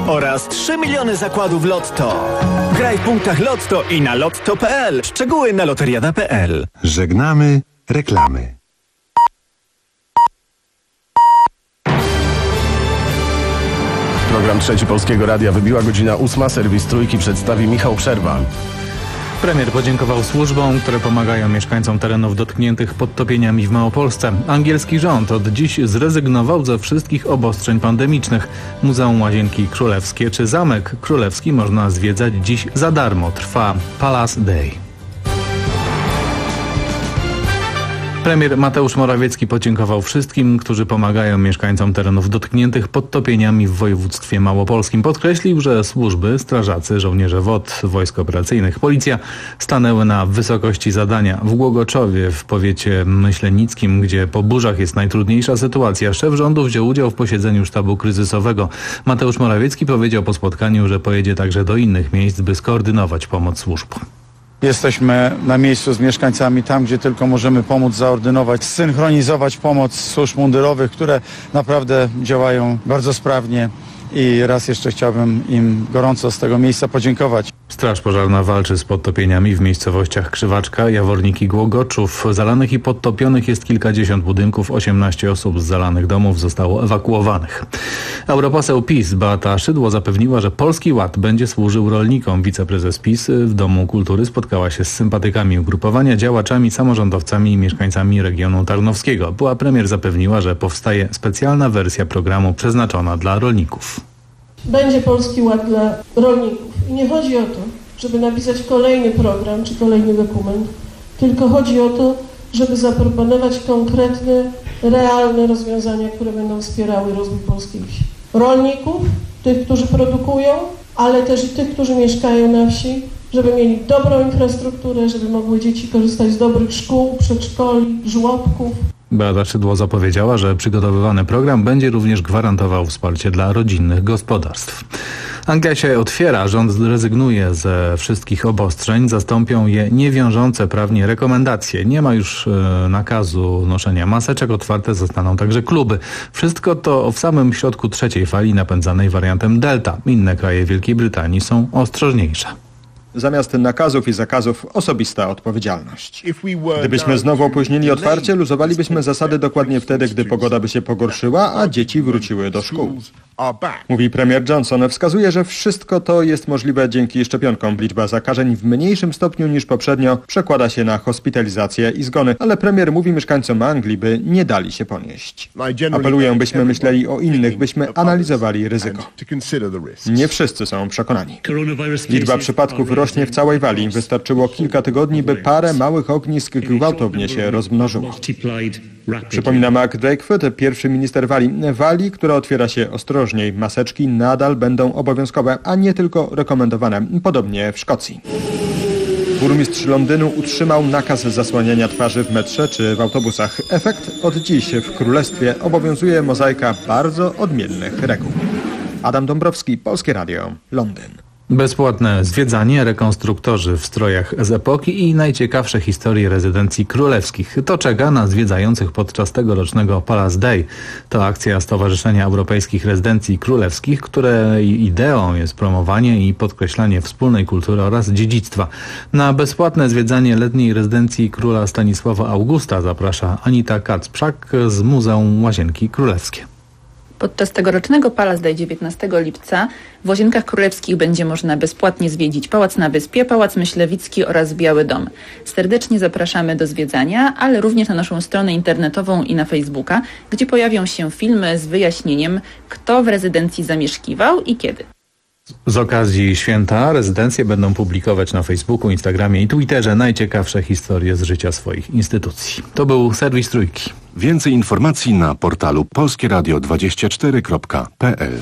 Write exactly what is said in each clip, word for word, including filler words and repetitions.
oraz trzy miliony zakładów Lotto. Graj w punktach Lotto i na lotto kropka p l. Szczegóły na loteriada kropka p l. Żegnamy reklamy. Program Trzeci Polskiego Radia wybiła godzina ósma. Serwis Trójki przedstawi Michał Przerwa. Premier podziękował służbom, które pomagają mieszkańcom terenów dotkniętych podtopieniami w Małopolsce. Angielski rząd od dziś zrezygnował ze wszystkich obostrzeń pandemicznych. Muzeum Łazienki Królewskie czy Zamek Królewski można zwiedzać dziś za darmo. Trwa Palace Day. Premier Mateusz Morawiecki podziękował wszystkim, którzy pomagają mieszkańcom terenów dotkniętych podtopieniami w województwie małopolskim. Podkreślił, że służby, strażacy, żołnierze wod, wojsk operacyjnych, policja stanęły na wysokości zadania. W Głogoczowie, w powiecie myślenickim, gdzie po burzach jest najtrudniejsza sytuacja, szef rządu wziął udział w posiedzeniu sztabu kryzysowego. Mateusz Morawiecki powiedział po spotkaniu, że pojedzie także do innych miejsc, by skoordynować pomoc służb. Jesteśmy na miejscu z mieszkańcami tam, gdzie tylko możemy pomóc, zaordynować, zsynchronizować pomoc służb mundurowych, które naprawdę działają bardzo sprawnie i raz jeszcze chciałbym im gorąco z tego miejsca podziękować. Straż Pożarna walczy z podtopieniami w miejscowościach Krzywaczka, Jawornik i Głogoczów. Zalanych i podtopionych jest kilkadziesiąt budynków, osiemnaście osób z zalanych domów zostało ewakuowanych. Europoseł PiS Beata Szydło zapewniła, że Polski Ład będzie służył rolnikom. Wiceprezes PiS w Domu Kultury spotkała się z sympatykami ugrupowania, działaczami, samorządowcami i mieszkańcami regionu tarnowskiego. Była premier zapewniła, że powstaje specjalna wersja programu przeznaczona dla rolników. Będzie Polski Ład dla rolników. I nie chodzi o to, żeby napisać kolejny program czy kolejny dokument, tylko chodzi o to, żeby zaproponować konkretne, realne rozwiązania, które będą wspierały rozwój polskiej wsi. Rolników, tych, którzy produkują, ale też i tych, którzy mieszkają na wsi, żeby mieli dobrą infrastrukturę, żeby mogły dzieci korzystać z dobrych szkół, przedszkoli, żłobków. Beata Szydło zapowiedziała, że przygotowywany program będzie również gwarantował wsparcie dla rodzinnych gospodarstw. Anglia się otwiera, rząd zrezygnuje ze wszystkich obostrzeń, zastąpią je niewiążące prawnie rekomendacje. Nie ma już e, nakazu noszenia maseczek, otwarte zostaną także kluby. Wszystko to w samym środku trzeciej fali napędzanej wariantem Delta. Inne kraje Wielkiej Brytanii są ostrożniejsze. Zamiast nakazów i zakazów osobista odpowiedzialność. Gdybyśmy znowu opóźnili otwarcie, luzowalibyśmy zasady dokładnie wtedy, gdy pogoda by się pogorszyła, a dzieci wróciły do szkół. Mówi premier Johnson. Wskazuje, że wszystko to jest możliwe dzięki szczepionkom. Liczba zakażeń w mniejszym stopniu niż poprzednio przekłada się na hospitalizację i zgony, ale premier mówi mieszkańcom Anglii, by nie dali się ponieść. Apeluję, byśmy myśleli o innych, byśmy analizowali ryzyko. Nie wszyscy są przekonani. Liczba przypadków rośnie w całej Walii. Wystarczyło kilka tygodni, by parę małych ognisk gwałtownie się rozmnożyło. Przypomina Mark Drakeford, pierwszy minister Walii. Walii, która otwiera się ostrożniej. Maseczki nadal będą obowiązkowe, a nie tylko rekomendowane. Podobnie w Szkocji. Burmistrz Londynu utrzymał nakaz zasłaniania twarzy w metrze czy w autobusach. Efekt? Od dziś w Królestwie obowiązuje mozaika bardzo odmiennych reguł. Adam Dąbrowski, Polskie Radio, Londyn. Bezpłatne zwiedzanie, rekonstruktorzy w strojach z epoki i najciekawsze historie rezydencji królewskich. To czeka na zwiedzających podczas tegorocznego Palace Day. To akcja Stowarzyszenia Europejskich Rezydencji Królewskich, której ideą jest promowanie i podkreślanie wspólnej kultury oraz dziedzictwa. Na bezpłatne zwiedzanie letniej rezydencji króla Stanisława Augusta zaprasza Anita Kacprzak z Muzeum Łazienki Królewskie. Podczas tegorocznego Palace Day dziewiętnastego lipca w Łazienkach Królewskich będzie można bezpłatnie zwiedzić Pałac na Wyspie, Pałac Myślewicki oraz Biały Dom. Serdecznie zapraszamy do zwiedzania, ale również na naszą stronę internetową i na Facebooka, gdzie pojawią się filmy z wyjaśnieniem, kto w rezydencji zamieszkiwał i kiedy. Z okazji święta rezydencje będą publikować na Facebooku, Instagramie i Twitterze najciekawsze historie z życia swoich instytucji. To był serwis Trójki. Więcej informacji na portalu polskie radio dwadzieścia cztery kropka p l.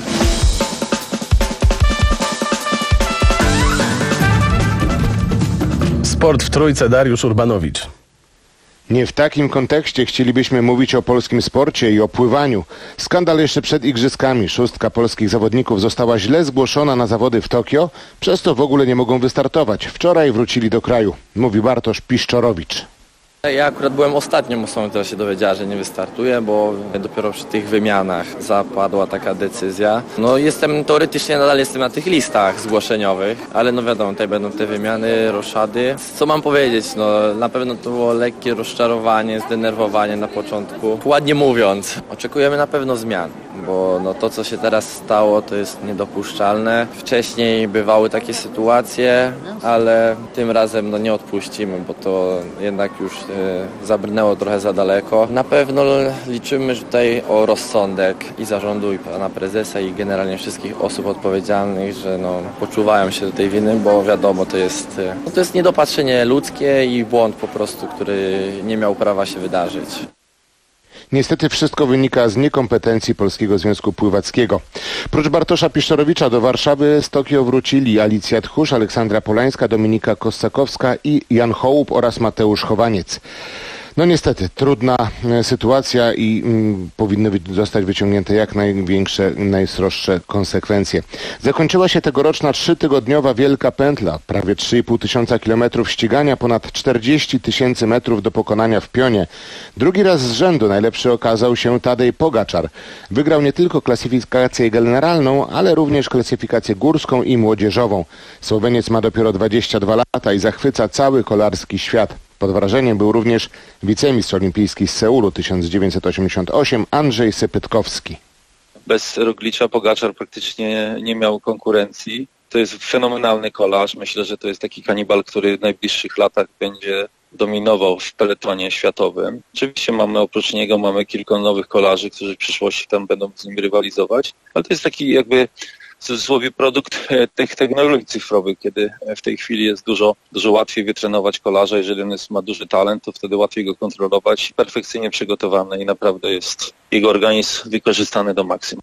Sport w Trójce, Dariusz Urbanowicz. Nie w takim kontekście chcielibyśmy mówić o polskim sporcie i o pływaniu. Skandal jeszcze przed igrzyskami. Szóstka polskich zawodników została źle zgłoszona na zawody w Tokio, przez to w ogóle nie mogą wystartować. Wczoraj wrócili do kraju, mówi Bartosz Piszczorowicz. Ja akurat byłem ostatnią osobą, która się dowiedziała, że nie wystartuję, bo dopiero przy tych wymianach zapadła taka decyzja. No jestem, teoretycznie nadal jestem na tych listach zgłoszeniowych, ale no wiadomo, tutaj będą te wymiany, roszady. Co mam powiedzieć, no na pewno to było lekkie rozczarowanie, zdenerwowanie na początku. Ładnie mówiąc, oczekujemy na pewno zmian, bo no to, co się teraz stało, to jest niedopuszczalne. Wcześniej bywały takie sytuacje, ale tym razem no nie odpuścimy, bo to jednak już zabrnęło trochę za daleko. Na pewno liczymy tutaj o rozsądek i zarządu, i pana prezesa, i generalnie wszystkich osób odpowiedzialnych, że no, poczuwają się do tej winy, bo wiadomo, to jest, no, to jest niedopatrzenie ludzkie i błąd po prostu, który nie miał prawa się wydarzyć. Niestety wszystko wynika z niekompetencji Polskiego Związku Pływackiego. Prócz Bartosza Piszczorowicza do Warszawy z Tokio wrócili Alicja Tchórz, Aleksandra Polańska, Dominika Kossakowska i Jan Hołup oraz Mateusz Chowaniec. No niestety, trudna sytuacja i mm, powinny zostać wyciągnięte jak największe, najsroższe konsekwencje. Zakończyła się tegoroczna trzytygodniowa Wielka Pętla. Prawie trzy i pół tysiąca kilometrów ścigania, ponad czterdzieści tysięcy metrów do pokonania w pionie. Drugi raz z rzędu najlepszy okazał się Tadej Pogaczar. Wygrał nie tylko klasyfikację generalną, ale również klasyfikację górską i młodzieżową. Słoweniec ma dopiero dwadzieścia dwa lata i zachwyca cały kolarski świat. Pod wrażeniem był również wicemistrz olimpijski z Seulu tysiąc dziewięćset osiemdziesiąt osiem Andrzej Sypytkowski. Bez Roglicza Pogaczar praktycznie nie miał konkurencji. To jest fenomenalny kolarz. Myślę, że to jest taki kanibal, który w najbliższych latach będzie dominował w peletonie światowym. Oczywiście mamy oprócz niego mamy kilku nowych kolarzy, którzy w przyszłości tam będą z nim rywalizować, ale to jest taki jakby w cudzysłowie produkt tych technologii cyfrowych, kiedy w tej chwili jest dużo, dużo łatwiej wytrenować kolarza. Jeżeli on jest, ma duży talent, to wtedy łatwiej go kontrolować. Perfekcyjnie przygotowany i naprawdę jest jego organizm wykorzystany do maksimum.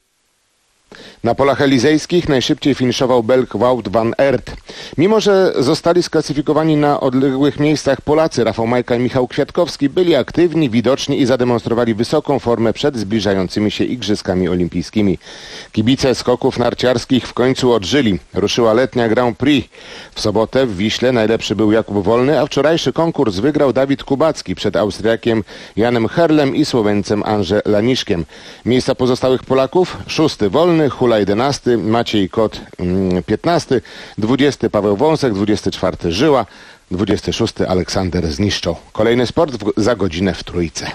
Na polach elizejskich najszybciej finiszował Belg Wout van Aert. Mimo że zostali sklasyfikowani na odległych miejscach, Polacy Rafał Majka i Michał Kwiatkowski byli aktywni, widoczni i zademonstrowali wysoką formę przed zbliżającymi się Igrzyskami Olimpijskimi. Kibice skoków narciarskich w końcu odżyli. Ruszyła letnia Grand Prix. W sobotę w Wiśle najlepszy był Jakub Wolny, a wczorajszy konkurs wygrał Dawid Kubacki przed Austriakiem Janem Herlem i Słoweńcem Andrzej Laniszkiem. Miejsca pozostałych Polaków: szósty Wolny, Hula jedenasty, Maciej Kot piętnasty, dwudziesty Paweł Wąsek, dwudziesty czwarty Żyła, dwudziesty szósty Aleksander Zniszczą. Kolejny sport w, za godzinę w Trójce.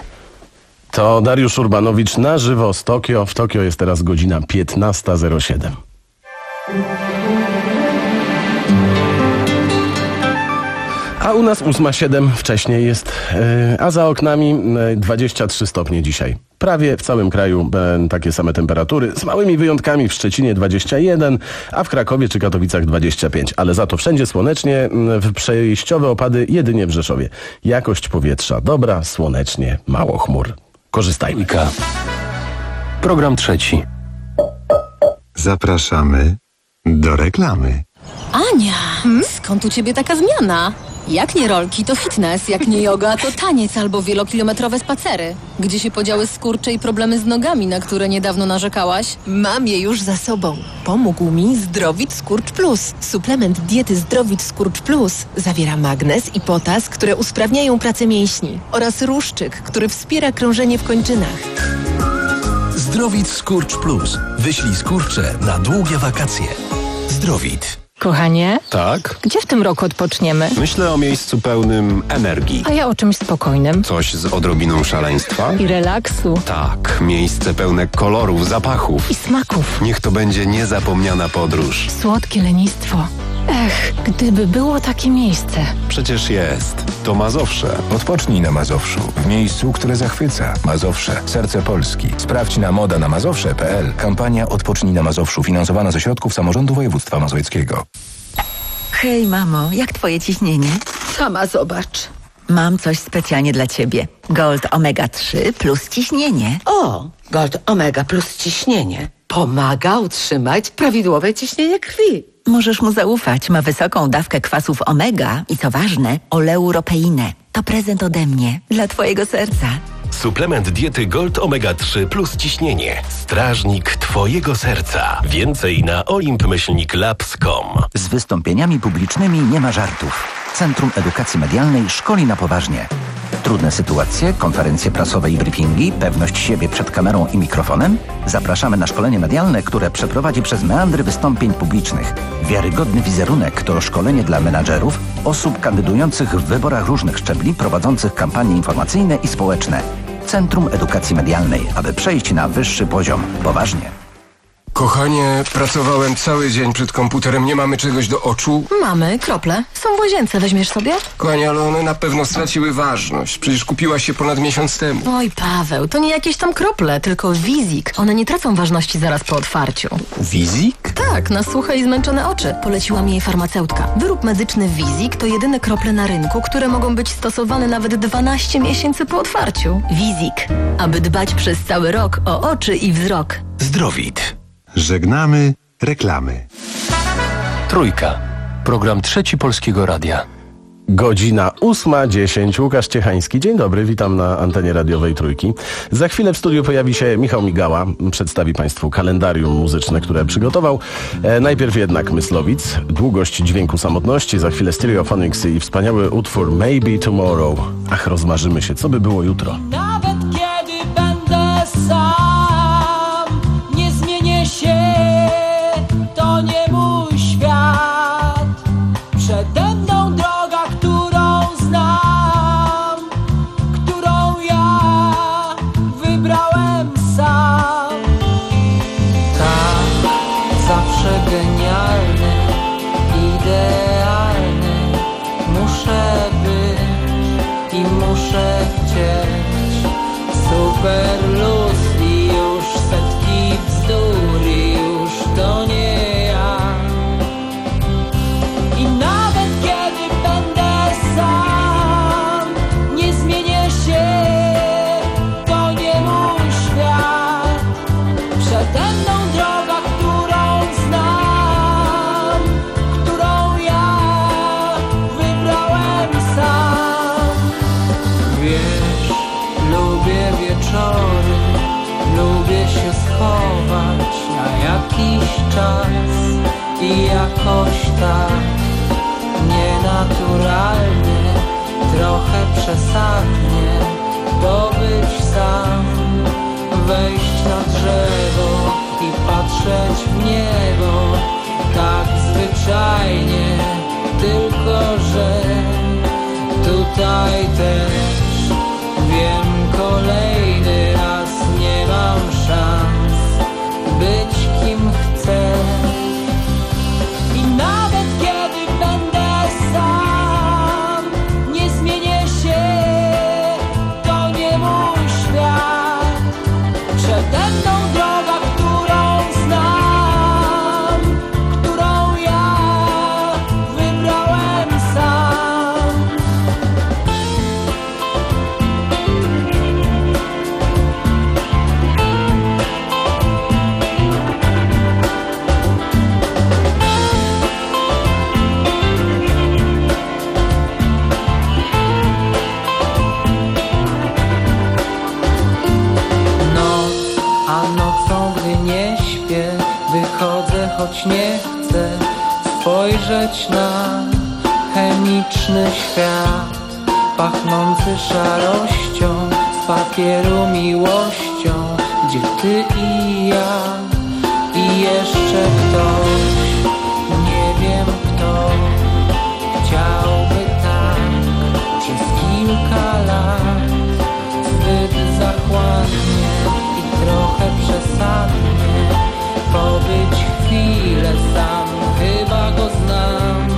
To Dariusz Urbanowicz na żywo z Tokio. W Tokio jest teraz godzina piętnasta zero siedem. A u nas ósma siedem, wcześniej jest, yy, a za oknami yy, dwadzieścia trzy stopnie dzisiaj. Prawie w całym kraju yy, takie same temperatury, z małymi wyjątkami w Szczecinie dwadzieścia jeden, a w Krakowie czy Katowicach dwadzieścia pięć. Ale za to wszędzie słonecznie, yy, przejściowe opady jedynie w Rzeszowie. Jakość powietrza dobra, słonecznie, mało chmur. Korzystajmy. Program trzeci. Zapraszamy do reklamy. Ania, hmm? Skąd u ciebie taka zmiana? Jak nie rolki, to fitness, jak nie yoga, to taniec albo wielokilometrowe spacery. Gdzie się podziały skurcze i problemy z nogami, na które niedawno narzekałaś? Mam je już za sobą. Pomógł mi Zdrowit Skurcz Plus. Suplement diety Zdrowit Skurcz Plus zawiera magnez i potas, które usprawniają pracę mięśni, oraz ruszczyk, który wspiera krążenie w kończynach. Zdrowit Skurcz Plus. Wyślij skurcze na długie wakacje. Zdrowit. Kochanie? Tak? Gdzie w tym roku odpoczniemy? Myślę o miejscu pełnym energii. A ja o czymś spokojnym. Coś z odrobiną szaleństwa? I relaksu. Tak, miejsce pełne kolorów, zapachów. I smaków. Niech to będzie niezapomniana podróż. Słodkie lenistwo. Ech, gdyby było takie miejsce. Przecież jest. To Mazowsze. Odpocznij na Mazowszu. W miejscu, które zachwyca. Mazowsze. Serce Polski. Sprawdź na moda na mazowsze kropka p l. Kampania Odpocznij na Mazowszu. Finansowana ze środków samorządu województwa mazowieckiego. Hej, mamo. Jak twoje ciśnienie? Sama zobacz. Mam coś specjalnie dla ciebie. Gold Omega trzy plus ciśnienie. O, Gold Omega plus ciśnienie. Pomaga utrzymać prawidłowe ciśnienie krwi. Możesz mu zaufać. Ma wysoką dawkę kwasów omega i co ważne, oleuropeinę. To prezent ode mnie dla twojego serca. Suplement diety Gold Omega trzy plus ciśnienie. Strażnik twojego serca. Więcej na olimp myślnik labs kropka com. Z wystąpieniami publicznymi nie ma żartów. Centrum Edukacji Medialnej szkoli na poważnie. Trudne sytuacje, konferencje prasowe i briefingi, pewność siebie przed kamerą i mikrofonem? Zapraszamy na szkolenie medialne, które przeprowadzi przez meandry wystąpień publicznych. Wiarygodny wizerunek to szkolenie dla menadżerów, osób kandydujących w wyborach różnych szczebli, prowadzących kampanie informacyjne i społeczne. Centrum Edukacji Medialnej, aby przejść na wyższy poziom. Poważnie. Kochanie, pracowałem cały dzień przed komputerem, nie mamy czegoś do oczu? Mamy, krople. Są w łazience, weźmiesz sobie? Kochanie, ale one na pewno straciły ważność. Przecież kupiłaś się ponad miesiąc temu. Oj, Paweł, to nie jakieś tam krople, tylko Wizik. One nie tracą ważności zaraz po otwarciu. Wizik? Tak, na suche i zmęczone oczy. Poleciła mi jej farmaceutka. Wyrób medyczny Wizik to jedyne krople na rynku, które mogą być stosowane nawet dwanaście miesięcy po otwarciu. Wizik. Aby dbać przez cały rok o oczy i wzrok. Zdrowit. Żegnamy reklamy. Trójka. Program Trzeci Polskiego Radia. Godzina ósma dziesięć. Łukasz Ciechański. Dzień dobry, witam na antenie radiowej Trójki. Za chwilę w studiu pojawi się Michał Migała. Przedstawi Państwu kalendarium muzyczne, które przygotował. E, najpierw jednak Myslowic, Długość dźwięku samotności, za chwilę Stereophonics i wspaniały utwór Maybe Tomorrow. Ach, rozmarzymy się, co by było jutro. Nawet kiedy będę sam, nie zmienię się, to nie mój świat. Przede mną droga, którą znam, którą ja wybrałem sam. Tak, zawsze genialny, idealny muszę być i muszę chcieć. Super luz i już setki bzdur i już to nie ja. I nawet kiedy będę sam, nie zmienię się, to nie mój świat. Przede mną droga, którą znam, którą ja wybrałem sam. Wiesz, lubię wieczory, lubię się schować na jakiś czas i jakoś tak nienaturalnie, trochę przesadnie pobyć sam, wejść na drzewo i patrzeć w niebo, tak zwyczajnie, tylko że tutaj też wiem, kolejny raz nie mam szans być kim chcę. I nawet kiedy będę sam, nie zmienię się, to nie mój świat. Przede mną droga, którą znam, którą ja wybrałem sam. Noc, a nocą, gdy nie śpię, wychodzę, choć nie chcę spojrzeć na chemiczny świat, pachnący szarością, z papieru miłością, gdzie ty i ja i jeszcze ktoś, nie wiem kto, chciałby tak przez kilka lat, zbyt zachłannie i trochę przesadnie pobyć chwilę sam, chyba go znam.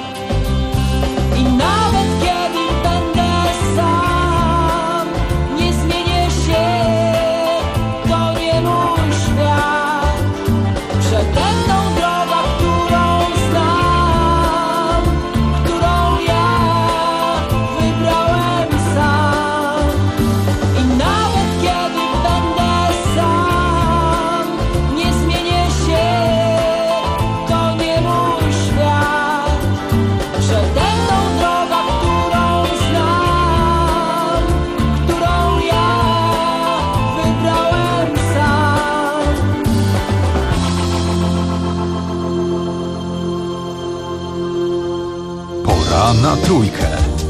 I nawet kiedy będę sam, nie zmienię się, to nie mój świat. Przede mną droga, Pora na trójkę.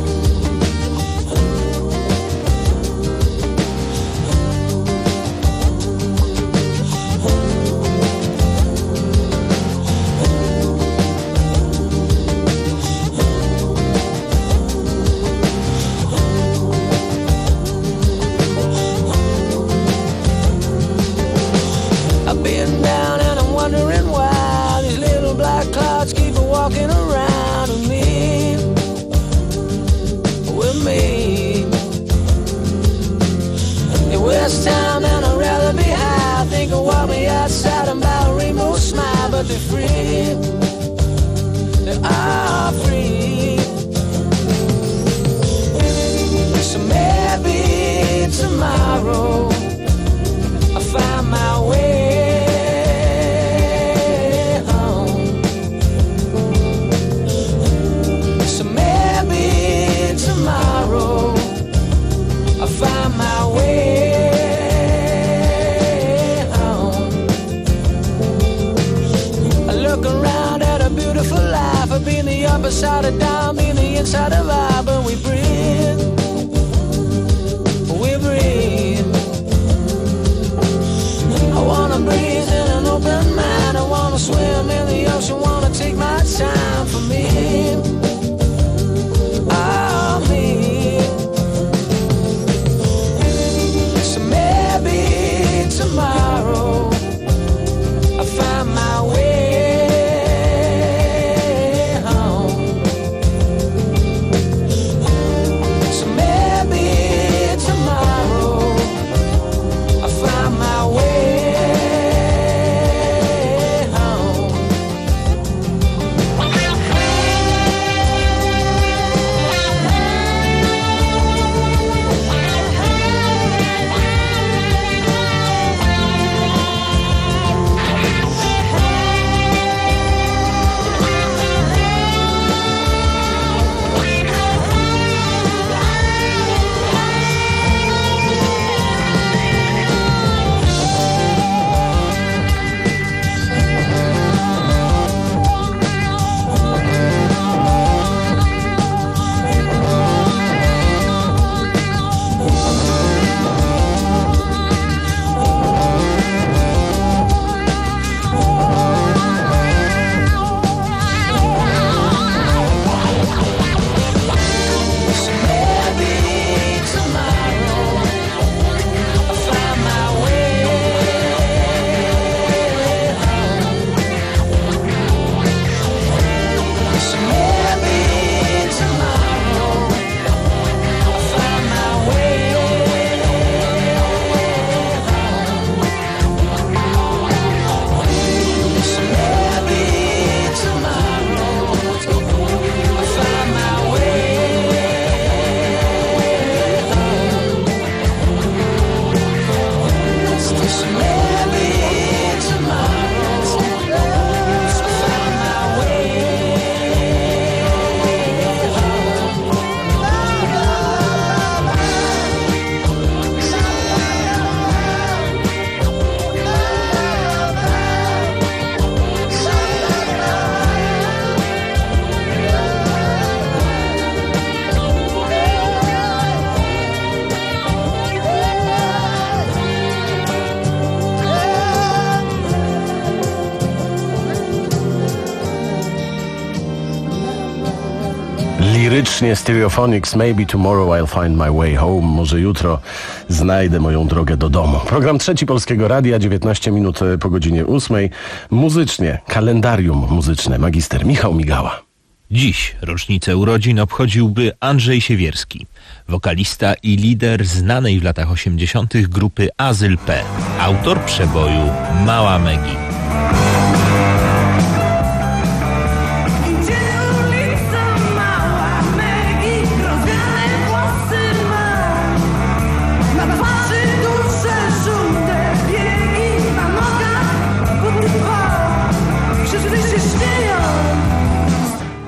Lirycznie Stereophonics, Maybe Tomorrow I'll Find My Way Home. Może jutro znajdę moją drogę do domu. Program Trzeci Polskiego Radia, dziewiętnaście minut po godzinie ósmej. Muzycznie, kalendarium muzyczne, magister Michał Migała. Dziś rocznicę urodzin obchodziłby Andrzej Siewierski, wokalista i lider znanej w latach osiemdziesiątych grupy Azyl P, autor przeboju Mała Megi.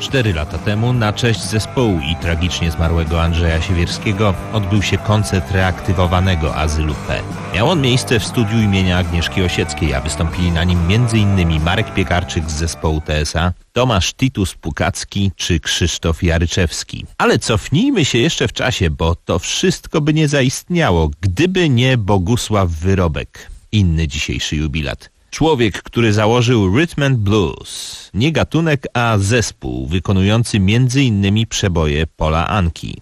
Cztery lata temu na cześć zespołu i tragicznie zmarłego Andrzeja Siewierskiego odbył się koncert reaktywowanego Azylu P. Miał on miejsce w studiu imienia Agnieszki Osieckiej, a wystąpili na nim między innymi Marek Piekarczyk z zespołu T S A, Tomasz Titus Pukacki czy Krzysztof Jaryczewski. Ale cofnijmy się jeszcze w czasie, bo to wszystko by nie zaistniało, gdyby nie Bogusław Wyrobek, inny dzisiejszy jubilat. Człowiek, który założył Rhythm and Blues. Nie gatunek, a zespół wykonujący między innymi przeboje Pola Anki.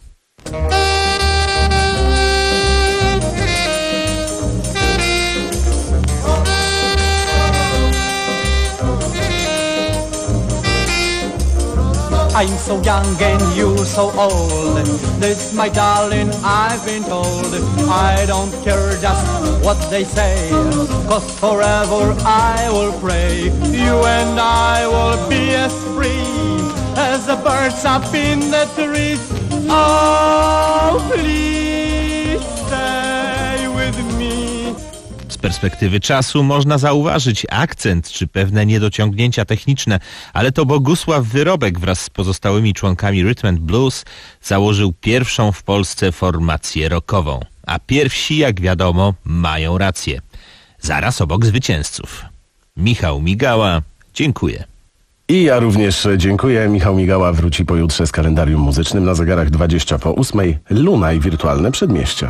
I'm so young and you're so old. This, my darling, I've been told. I don't care just what they say, 'cause forever I will pray. You and I will be as free as the birds up in the trees. Oh, please stay with me. Z perspektywy czasu można zauważyć akcent czy pewne niedociągnięcia techniczne, ale to Bogusław Wyrobek wraz z pozostałymi członkami Rhythm and Blues założył pierwszą w Polsce formację rockową. A pierwsi, jak wiadomo, mają rację. Zaraz obok zwycięzców. Michał Migała, dziękuję. I ja również dziękuję. Michał Migała wróci pojutrze z kalendarium muzycznym na zegarach dwadzieścia po ósmej. Luna i wirtualne przedmieścia.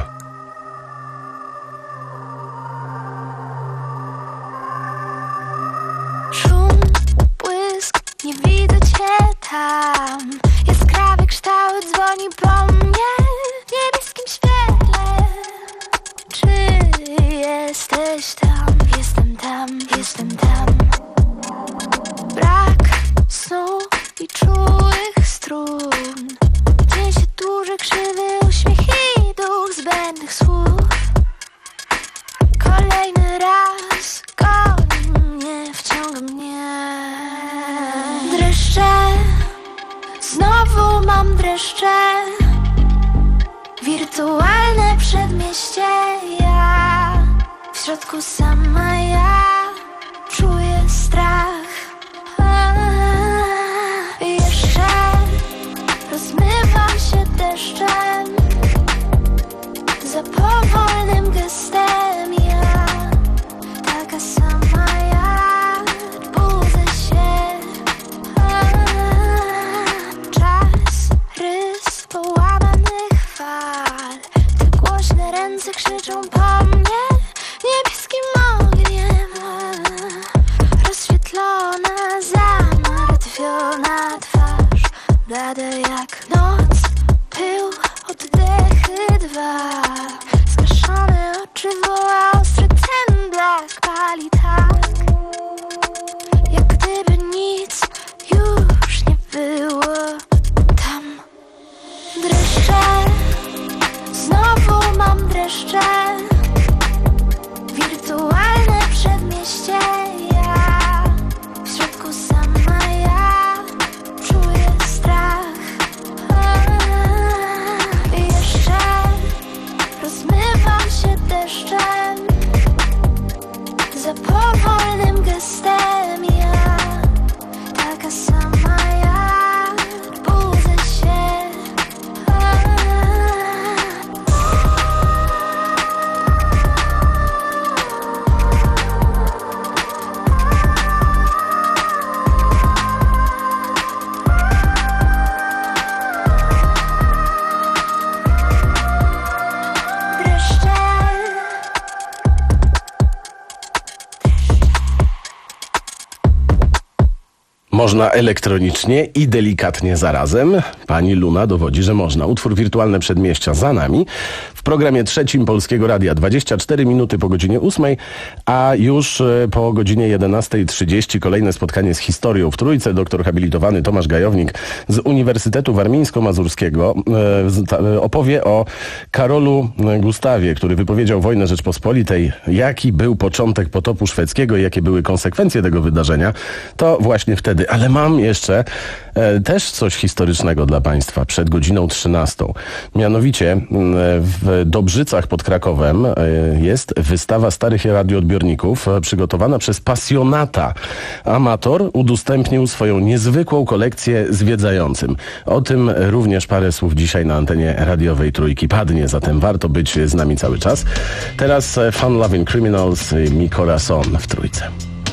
Nie widzę cię tam. Jaskrawy kształt dzwoni po mnie w niebieskim świetle. Czy jesteś tam? Jestem tam, jestem tam. Brak snu i czułych strun. Gdzie się dłuży krzywy uśmiech i duch zbędnych słów. Kolejny raz goni mnie, wciąga mnie. Dreszcze, znowu mam dreszcze. Wirtualne przedmieście, ja w środku sama ja czuję strach. A, jeszcze rozmywam się deszczem. Za powolnym gestem ja, taka sama ja budzę się. Czas, rys połamanych fal. Te głośne ręce krzyczą po mnie niebieskim ogniem. Rozświetlona, zamartwiona twarz, blada jak noc, pył, oddechy dwa. Zgaszone oczy woła ostry ten blask, pali tak, jak gdyby nic już nie było tam. Dreszcze, znowu mam dreszcze. Wirtualne przedmieście, ja w środku sama ja czuję strach. A, jeszcze rozmywam się deszczem. Za powolnym gestem ja, taka sama ja budzę się. A, Można elektronicznie i delikatnie zarazem. Pani Luna dowodzi, że można. Utwór Wirtualne Przedmieścia za nami. W programie trzecim Polskiego Radia dwadzieścia cztery minuty po godzinie ósmej, a już po godzinie jedenastej trzydzieści kolejne spotkanie z historią w Trójce. Doktor habilitowany Tomasz Gajownik z Uniwersytetu Warmińsko-Mazurskiego opowie o Karolu Gustawie, który wypowiedział wojnę Rzeczpospolitej. Jaki był początek potopu szwedzkiego i jakie były konsekwencje tego wydarzenia, to właśnie wtedy. Ale mam jeszcze e, też coś historycznego dla Państwa przed godziną trzynastą. Mianowicie e, w Dobrzycach pod Krakowem e, jest wystawa starych radioodbiorników e, przygotowana przez pasjonata. Amator udostępnił swoją niezwykłą kolekcję zwiedzającym. O tym również parę słów dzisiaj na antenie radiowej Trójki padnie, zatem warto być z nami cały czas. Teraz e, Fun Loving Criminals, e, Mi Corazon w Trójce.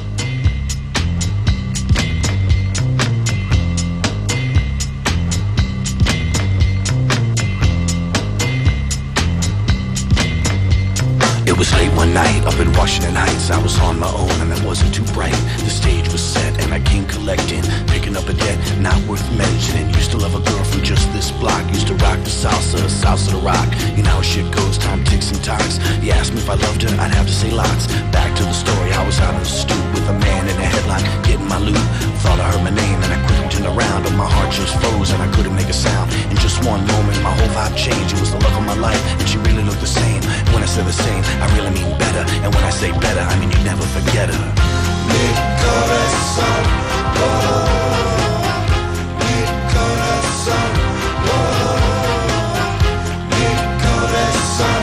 It was late one night up in Washington Heights. I was on my own and it wasn't too bright. The stage was set and I came collecting, picking up a debt not worth mentioning. Used to love a girl from just this block. Used to rock the salsa, salsa to rock. You know how shit goes, time ticks and talks. You asked me if I loved her, I'd have to say lots. Back to the story, I was out on the stoop with a man in a headlock, getting my loot. Thought I heard my name and I quickly turned around, but my heart just froze and I couldn't make a sound. In just one moment, my whole vibe changed. It was the love of my life and she really looked the same. When I said the same, I really mean better. And when I say better, I mean you never forget her. Mi corazón, oh, mi corazón, oh, mi corazón,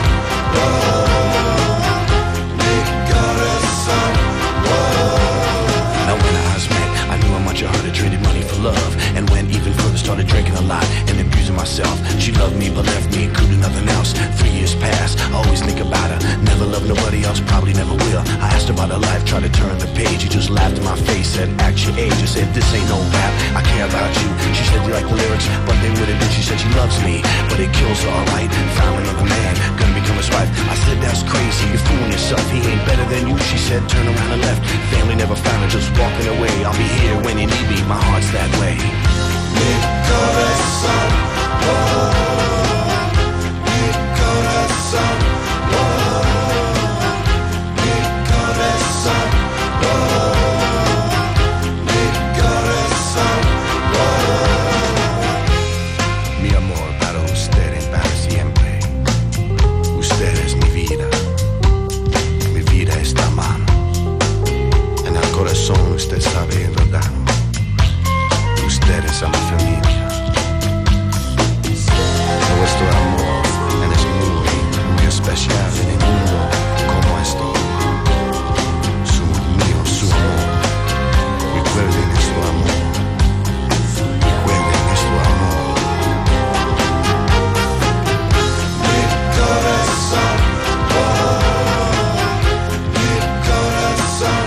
oh, mi corazón, oh. Now when our eyes met, I knew how much I heard her traded money for love, and went even further, started drinking a lot and abusing myself. She loved me but left me, could do nothing else. Three years passed, I always think about her. Never loved nobody else, probably never will. I asked about her life, tried to turn the page. She just laughed in my face, said, act your age. I said, this ain't no rap, I care about you. She said, you like the lyrics, but they wouldn't. She said she loves me, but it kills her, alright. Found another man, gonna become his wife. I said, that's crazy, you're fooling yourself. He ain't better than you, she said, turn around and left. Family never found her, just walking away. I'll be here when you need me, my heart's that way. Mi corazón, oh, mi corazón, oh, mi corazón, oh, mi corazón, oh. Mi amor, para usted es para siempre. Usted es mi vida, mi vida está a mano. En el corazón usted sabe en verdad. Ustedes son mi familia. Nuestro amor es muy, muy especial en el mundo como esto. Su mío, su amor. Recuerden nuestro amor. Recuerden nuestro amor. Mi corazón, oh, mi corazón,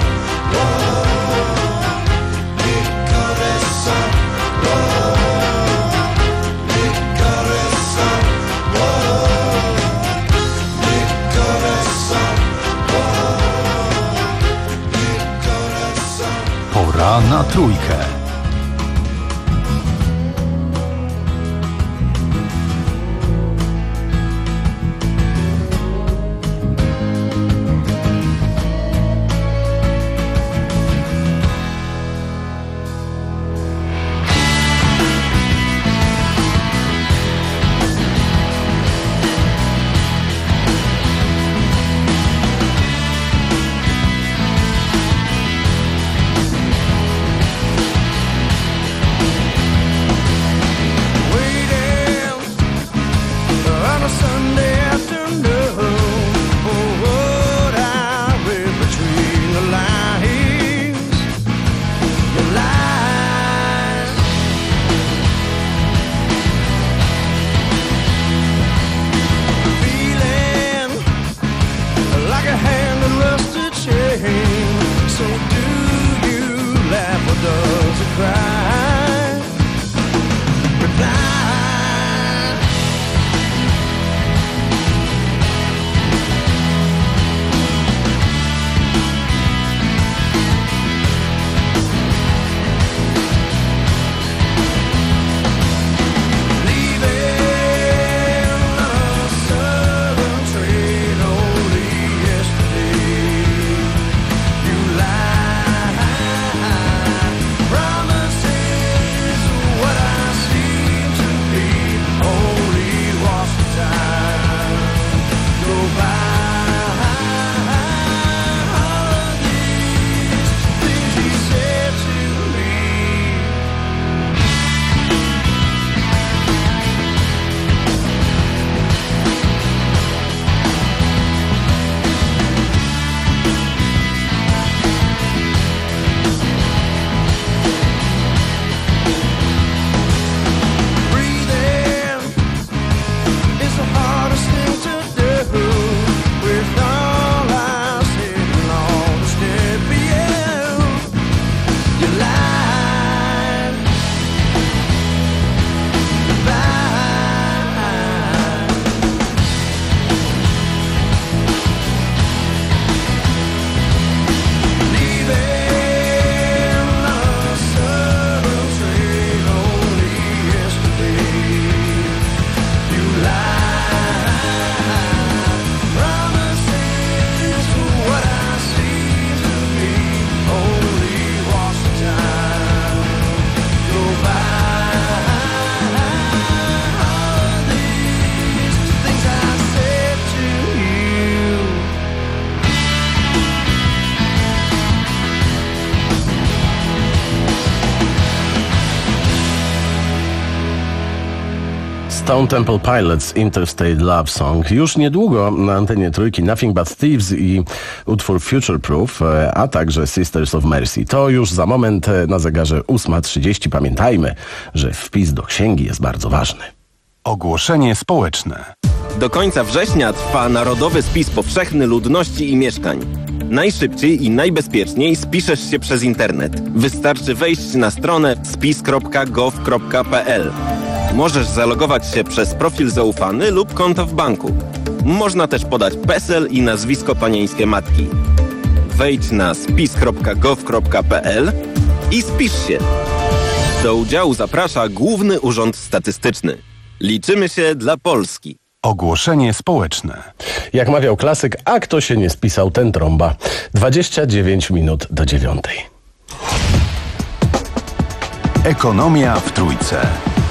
oh, mi corazón. Pora na trójkę. Stone Temple Pilots Interstate Love Song. Już niedługo na antenie Trójki Nothing But Thieves i utwór Future Proof, a także Sisters of Mercy. To już za moment na zegarze ósma trzydzieści. Pamiętajmy, że wpis do księgi jest bardzo ważny. Ogłoszenie społeczne. Do końca września trwa Narodowy Spis Powszechny Ludności i Mieszkań. Najszybciej i najbezpieczniej spiszesz się przez internet. Wystarczy wejść na stronę spis kropka gov kropka pl. Możesz zalogować się przez profil zaufany lub konto w banku. Można też podać PESEL i nazwisko panieńskie matki. Wejdź na spis kropka gov kropka pl i spisz się. Do udziału zaprasza Główny Urząd Statystyczny. Liczymy się dla Polski. Ogłoszenie społeczne. Jak mawiał klasyk, a kto się nie spisał, ten trąba. dwadzieścia dziewięć minut do dziewiątej. Ekonomia w Trójce.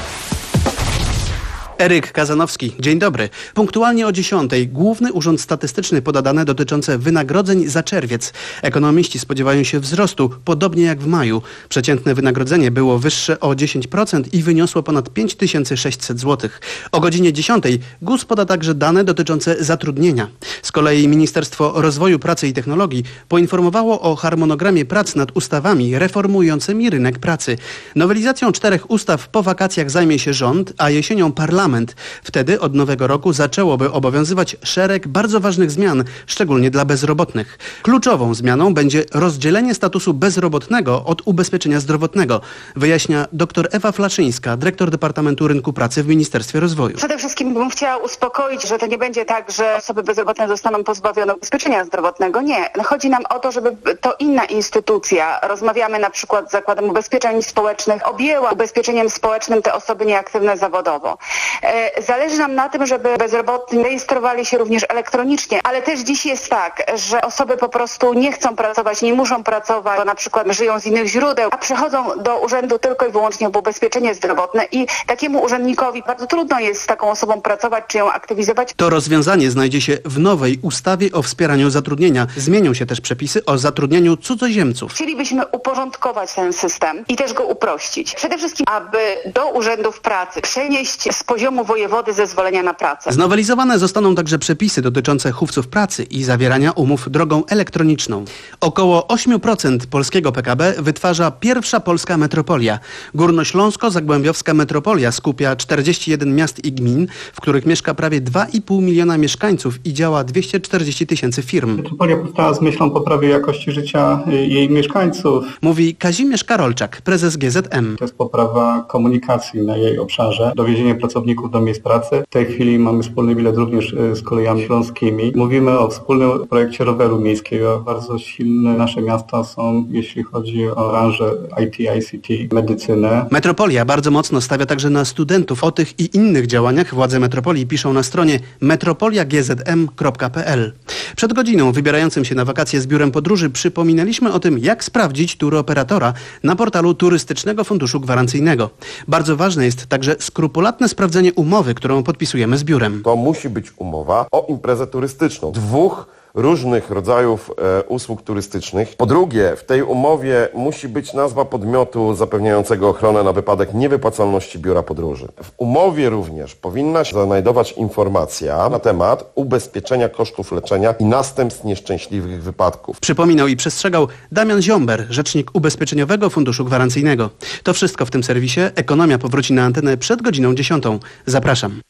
Eryk Kazanowski, dzień dobry. Punktualnie o dziesiątej Główny Urząd Statystyczny poda dane dotyczące wynagrodzeń za czerwiec. Ekonomiści spodziewają się wzrostu, podobnie jak w maju. Przeciętne wynagrodzenie było wyższe o dziesięć procent i wyniosło ponad pięć tysięcy sześćset złotych. O godzinie dziesiątej G U S poda także dane dotyczące zatrudnienia. Z kolei Ministerstwo Rozwoju Pracy i Technologii poinformowało o harmonogramie prac nad ustawami reformującymi rynek pracy. Nowelizacją czterech ustaw po wakacjach zajmie się rząd, a jesienią parlament. Wtedy od nowego roku zaczęłoby obowiązywać szereg bardzo ważnych zmian, szczególnie dla bezrobotnych. Kluczową zmianą będzie rozdzielenie statusu bezrobotnego od ubezpieczenia zdrowotnego, wyjaśnia dr Ewa Flaszyńska, dyrektor Departamentu Rynku Pracy w Ministerstwie Rozwoju. Przede wszystkim bym chciała uspokoić, że to nie będzie tak, że osoby bezrobotne zostaną pozbawione ubezpieczenia zdrowotnego. Nie. Chodzi nam o to, żeby to inna instytucja, rozmawiamy na przykład z Zakładem Ubezpieczeń Społecznych, objęła ubezpieczeniem społecznym te osoby nieaktywne zawodowo. Zależy nam na tym, żeby bezrobotni rejestrowali się również elektronicznie, ale też dziś jest tak, że osoby po prostu nie chcą pracować, nie muszą pracować, bo na przykład żyją z innych źródeł, a przychodzą do urzędu tylko i wyłącznie po ubezpieczenie zdrowotne i takiemu urzędnikowi bardzo trudno jest z taką osobą pracować czy ją aktywizować. To rozwiązanie znajdzie się w nowej ustawie o wspieraniu zatrudnienia. Zmienią się też przepisy o zatrudnianiu cudzoziemców. Chcielibyśmy uporządkować ten system i też go uprościć. Przede wszystkim, aby do urzędów pracy przenieść z poziomu wojewody zezwolenia na pracę. Znowelizowane zostaną także przepisy dotyczące chówców pracy i zawierania umów drogą elektroniczną. Około osiem procent polskiego P K B wytwarza pierwsza polska metropolia. Górnośląsko-Zagłębiowska metropolia skupia czterdzieści jeden miast i gmin, w których mieszka prawie dwa i pół miliona mieszkańców i działa dwieście czterdzieści tysięcy firm. Metropolia powstała z myślą poprawy jakości życia jej mieszkańców. Mówi Kazimierz Karolczak, prezes G Z M. To jest poprawa komunikacji na jej obszarze, dowiezienie pracowników do miejsc pracy. W tej chwili mamy wspólny bilet również z kolejami śląskimi. Mówimy o wspólnym projekcie roweru miejskiego. Bardzo silne nasze miasta są, jeśli chodzi o branżę I T, I C T, medycynę. Metropolia bardzo mocno stawia także na studentów. O tych i innych działaniach władze metropolii piszą na stronie metropolia g z m kropka p l. Przed godziną wybierającym się na wakacje z biurem podróży przypominaliśmy o tym, jak sprawdzić turoperatora na portalu Turystycznego Funduszu Gwarancyjnego. Bardzo ważne jest także skrupulatne sprawdzenie umowy, którą podpisujemy z biurem. To musi być umowa o imprezę turystyczną. Dwóch różnych rodzajów e, usług turystycznych. Po drugie, w tej umowie musi być nazwa podmiotu zapewniającego ochronę na wypadek niewypłacalności biura podróży. W umowie również powinna się znajdować informacja na temat ubezpieczenia kosztów leczenia i następstw nieszczęśliwych wypadków. Przypominał i przestrzegał Damian Ziomber, rzecznik Ubezpieczeniowego Funduszu Gwarancyjnego. To wszystko w tym serwisie. Ekonomia powróci na antenę przed godziną dziesiątą. Zapraszam.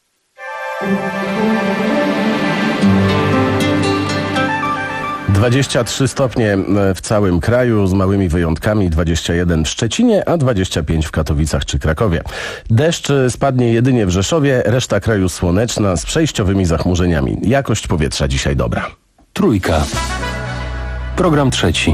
dwadzieścia trzy stopnie w całym kraju, z małymi wyjątkami, dwadzieścia jeden w Szczecinie, a dwadzieścia pięć w Katowicach czy Krakowie. Deszcz spadnie jedynie w Rzeszowie, reszta kraju słoneczna z przejściowymi zachmurzeniami. Jakość powietrza dzisiaj dobra. Trójka. Program trzeci.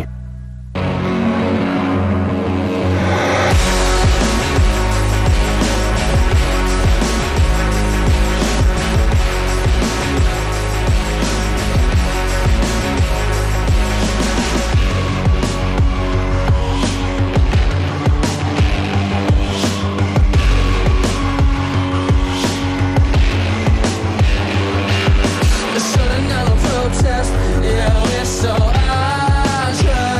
Protest, yeah, we're so out.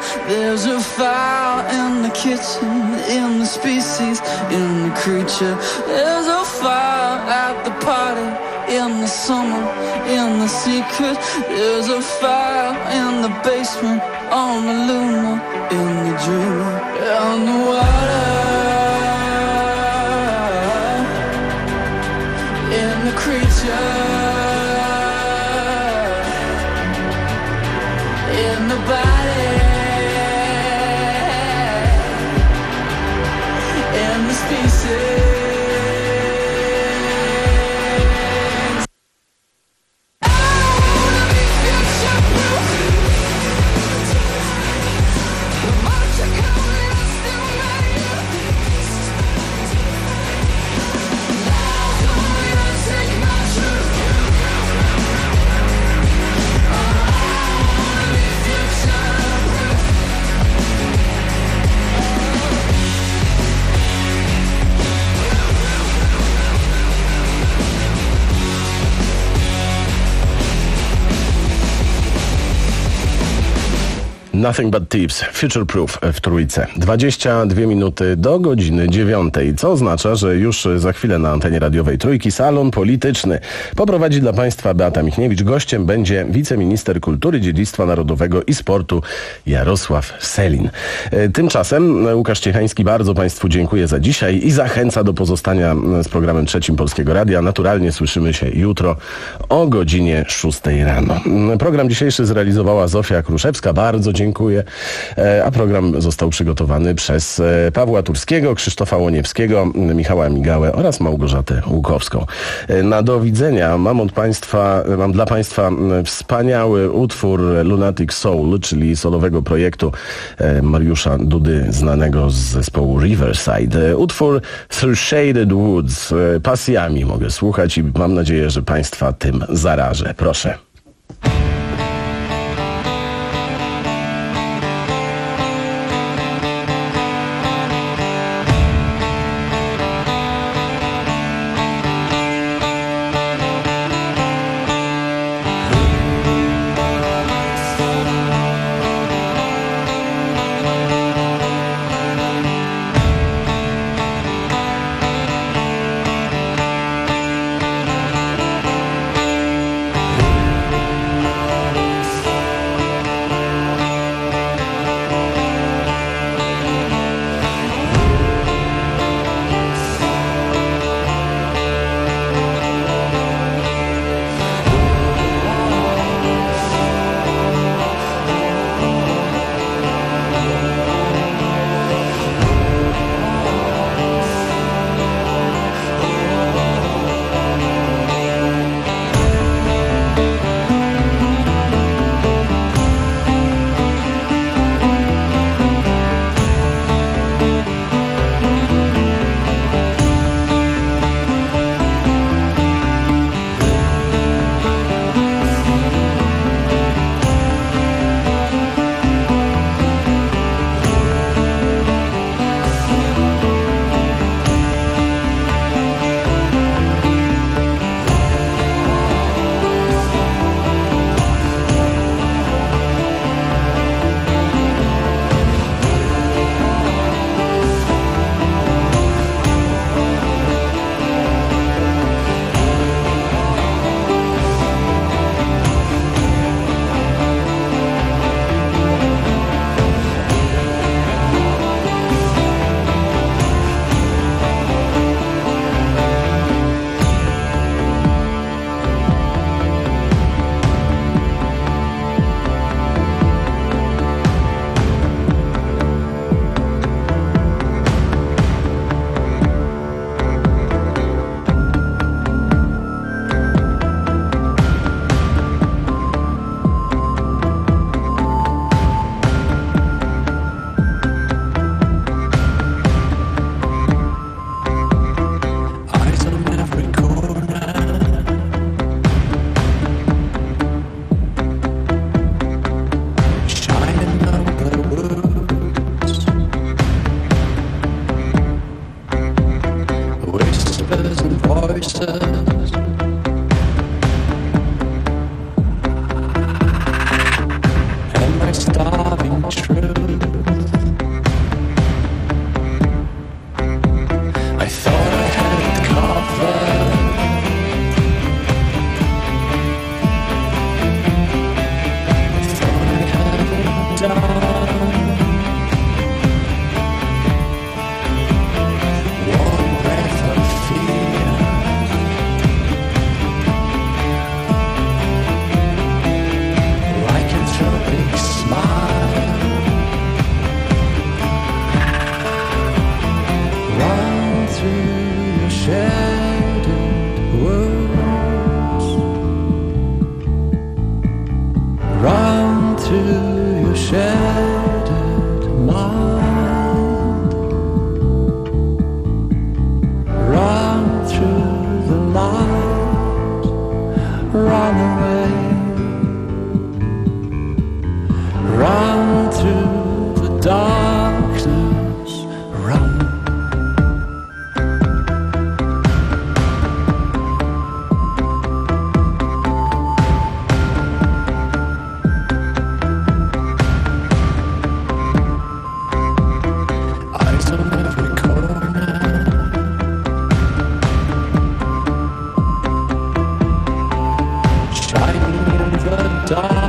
There's a fire in the kitchen, in the species, in the creature. There's a fire at the party, in the summer, in the secret. There's a fire in the basement, on the Luna, in the dreamer, on the water, in the creature, in the body, in the species. Nothing but tips, future proof w Trójce. dwadzieścia dwie minuty do godziny dziewiątej, co oznacza, że już za chwilę na antenie radiowej Trójki salon polityczny poprowadzi dla Państwa Beata Michniewicz. Gościem będzie wiceminister kultury, dziedzictwa narodowego i sportu Jarosław Sellin. Tymczasem Łukasz Ciechański bardzo Państwu dziękuję za dzisiaj i zachęca do pozostania z programem Trzecim Polskiego Radia. Naturalnie słyszymy się jutro o godzinie szóstej rano. Program dzisiejszy zrealizowała Zofia Kruszewska. Bardzo dziękuję. Dziękuję. A program został przygotowany przez Pawła Turskiego, Krzysztofa Łoniewskiego, Michała Migałę oraz Małgorzatę Łukowską. Na do widzenia mam od Państwa, mam dla Państwa wspaniały utwór Lunatic Soul, czyli solowego projektu Mariusza Dudy, znanego z zespołu Riverside. Utwór Through Shaded Woods. Pasjami mogę słuchać i mam nadzieję, że Państwa tym zarażę. Proszę. run away. Run through the darkness, run. Eyes on every corner, shining in the dark.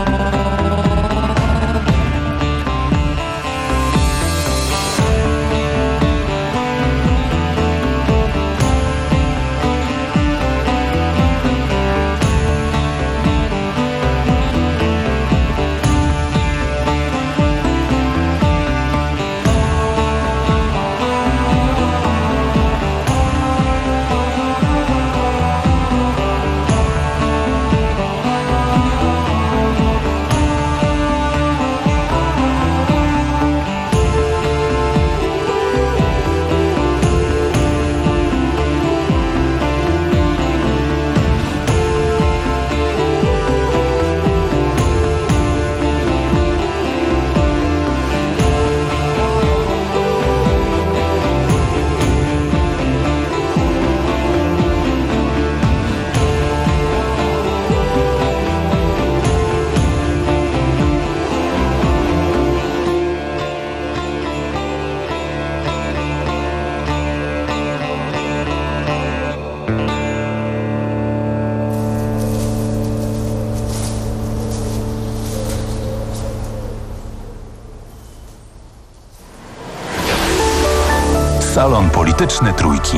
Salon Polityczny Trójki.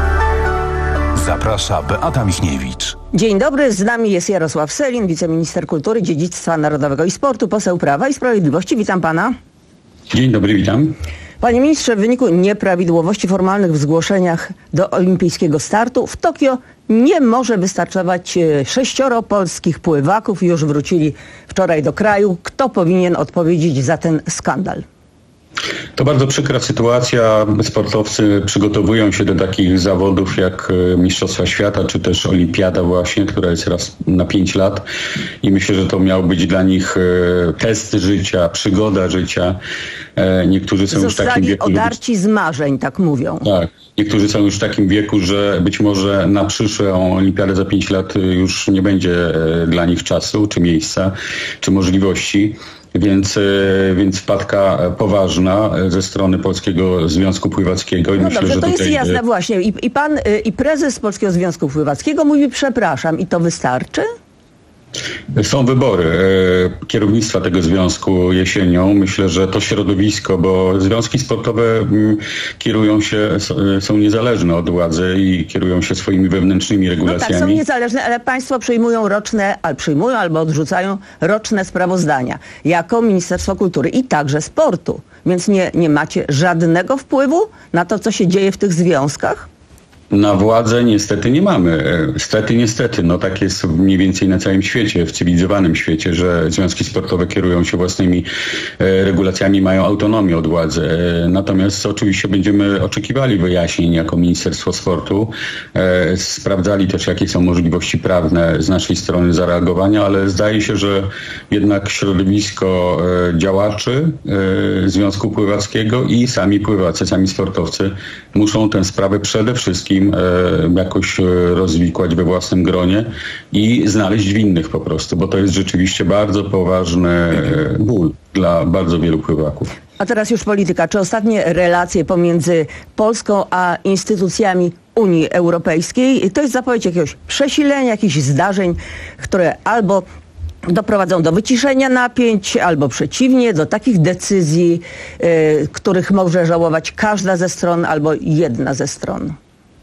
Zaprasza Beata Michniewicz. Dzień dobry, z nami jest Jarosław Sellin, wiceminister kultury, dziedzictwa narodowego i sportu, poseł Prawa i Sprawiedliwości. Witam pana. Dzień dobry, witam. Panie ministrze, w wyniku nieprawidłowości formalnych w zgłoszeniach do olimpijskiego startu w Tokio nie może wystartować sześcioro polskich pływaków. Już wrócili wczoraj do kraju. Kto powinien odpowiedzieć za ten skandal? To bardzo przykra sytuacja. Sportowcy przygotowują się do takich zawodów jak Mistrzostwa Świata, czy też Olimpiada właśnie, która jest raz na pięć lat. I myślę, że to miał być dla nich test życia, przygoda życia. Niektórzy są już w takim wieku... odarci z marzeń, tak mówią. Tak. Niektórzy są już w takim wieku, że być może na przyszłą Olimpiadę za pięć lat już nie będzie dla nich czasu, czy miejsca, czy możliwości. Więc, więc wpadka poważna ze strony Polskiego Związku Pływackiego. I no myślę, dobrze, że to tutaj... jest jasne właśnie. I, i pan, i prezes Polskiego Związku Pływackiego mówi przepraszam i to wystarczy? Są wybory kierownictwa tego związku jesienią. Myślę, że to środowisko, bo związki sportowe kierują się, są niezależne od władzy i kierują się swoimi wewnętrznymi regulacjami. No tak, są niezależne, ale państwo przyjmują roczne, albo przyjmują albo odrzucają roczne sprawozdania jako Ministerstwo Kultury i także Sportu. Więc nie, nie macie żadnego wpływu na to, co się dzieje w tych związkach? Na władzę niestety nie mamy. Stety, niestety. No tak jest mniej więcej na całym świecie, w cywilizowanym świecie, że związki sportowe kierują się własnymi e, regulacjami, mają autonomię od władzy. E, natomiast oczywiście będziemy oczekiwali wyjaśnień jako Ministerstwo Sportu. E, sprawdzali też, jakie są możliwości prawne z naszej strony zareagowania, ale zdaje się, że jednak środowisko e, działaczy e, Związku Pływackiego i sami pływacy, sami sportowcy muszą tę sprawę przede wszystkim jakoś rozwikłać we własnym gronie i znaleźć winnych po prostu, bo to jest rzeczywiście bardzo poważny ból dla bardzo wielu pływaków. A teraz już polityka. Czy ostatnie relacje pomiędzy Polską a instytucjami Unii Europejskiej to jest zapowiedź jakiegoś przesilenia, jakichś zdarzeń, które albo doprowadzą do wyciszenia napięć, albo przeciwnie, do takich decyzji, y, których może żałować każda ze stron albo jedna ze stron?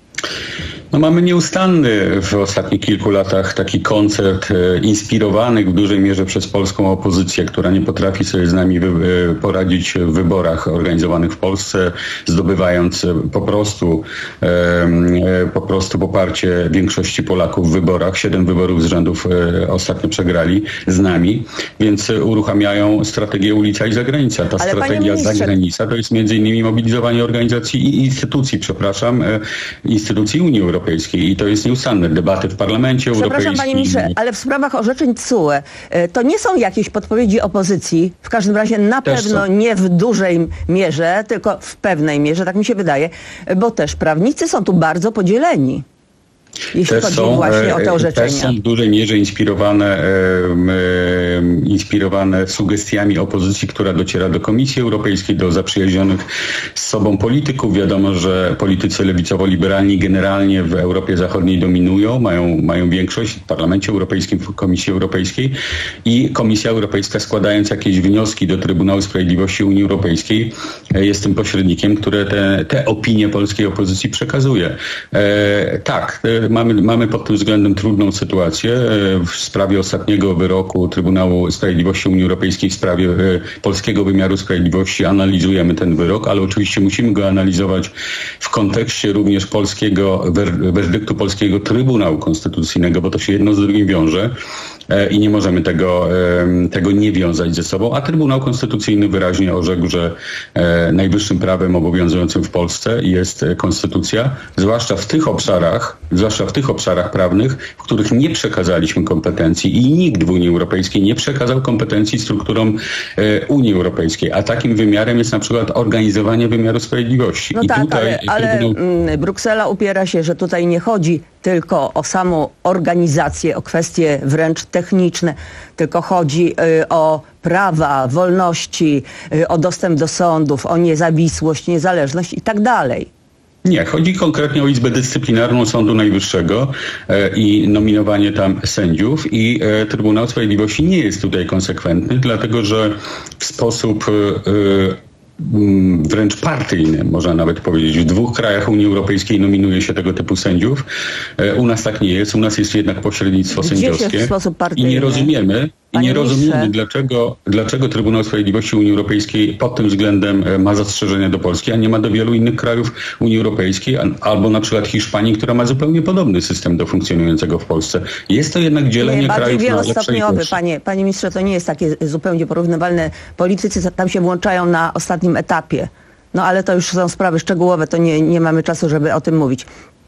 No mamy nieustanny w ostatnich kilku latach taki koncert e, inspirowany w dużej mierze przez polską opozycję, która nie potrafi sobie z nami wy, e, poradzić w wyborach organizowanych w Polsce, zdobywając e, po prostu e, e, po prostu poparcie większości Polaków w wyborach. Siedem wyborów z rzędów e, ostatnio przegrali z nami, więc e, uruchamiają strategię ulica i zagranica. Ta Ale strategia zagranica to jest między innymi mobilizowanie organizacji i instytucji, przepraszam, e, instytucji Unii Europejskiej. Europejskiej i to jest nieustanne. Debaty w Parlamencie Europejskim. Przepraszam, panie ministrze, ale w sprawach orzeczeń T S U E to nie są jakieś podpowiedzi opozycji, w każdym razie na Też pewno są. nie w dużej mierze, tylko w pewnej mierze, tak mi się wydaje, bo też prawnicy są tu bardzo podzieleni, jeśli Też chodzi są, właśnie o te orzeczenia. Też są w dużej mierze inspirowane, e, e, inspirowane sugestiami opozycji, która dociera do Komisji Europejskiej, do zaprzyjaźnionych z sobą polityków. Wiadomo, że politycy lewicowo-liberalni generalnie w Europie Zachodniej dominują, mają, mają większość w Parlamencie Europejskim, w Komisji Europejskiej i Komisja Europejska, składając jakieś wnioski do Trybunału Sprawiedliwości Unii Europejskiej, e, jest tym pośrednikiem, które te, te opinie polskiej opozycji przekazuje. E, tak, e, Mamy, mamy pod tym względem trudną sytuację. W sprawie ostatniego wyroku Trybunału Sprawiedliwości Unii Europejskiej w sprawie polskiego wymiaru sprawiedliwości analizujemy ten wyrok, ale oczywiście musimy go analizować w kontekście również polskiego, werdyktu polskiego Trybunału Konstytucyjnego, bo to się jedno z drugim wiąże i nie możemy tego, tego nie wiązać ze sobą, a Trybunał Konstytucyjny wyraźnie orzekł, że najwyższym prawem obowiązującym w Polsce jest konstytucja, zwłaszcza w tych obszarach, zwłaszcza w tych obszarach prawnych, w których nie przekazaliśmy kompetencji i nikt w Unii Europejskiej nie przekazał kompetencji strukturom Unii Europejskiej, a takim wymiarem jest na przykład organizowanie wymiaru sprawiedliwości. No I tak, tutaj ale, ale Trybunał... Bruksela upiera się, że tutaj nie chodzi tylko o samą organizację, o kwestie wręcz techniczne, tylko chodzi y, o prawa, wolności, y, o dostęp do sądów, o niezawisłość, niezależność i tak dalej. Nie, chodzi konkretnie o Izbę Dyscyplinarną Sądu Najwyższego e, i nominowanie tam sędziów i e, Trybunał Sprawiedliwości nie jest tutaj konsekwentny, dlatego że w sposób e, wręcz partyjny, można nawet powiedzieć. W dwóch krajach Unii Europejskiej nominuje się tego typu sędziów. U nas tak nie jest. U nas jest jednak pośrednictwo Gdzie sędziowskie. się w sposób I partyjny? nie rozumiemy, i Panie nie rozumiemy, ministrze. dlaczego, dlaczego Trybunał Sprawiedliwości Unii Europejskiej pod tym względem ma zastrzeżenia do Polski, a nie ma do wielu innych krajów Unii Europejskiej, albo na przykład Hiszpanii, która ma zupełnie podobny system do funkcjonującego w Polsce. Jest to jednak dzielenie Nie, bardziej krajów na lepsze i wielostopniowy, gorsze. panie, panie ministrze, to nie jest takie zupełnie porównywalne. Politycy tam się włączają na ostatnim etapie. No ale to już są sprawy szczegółowe, to nie, nie mamy czasu, żeby o tym mówić.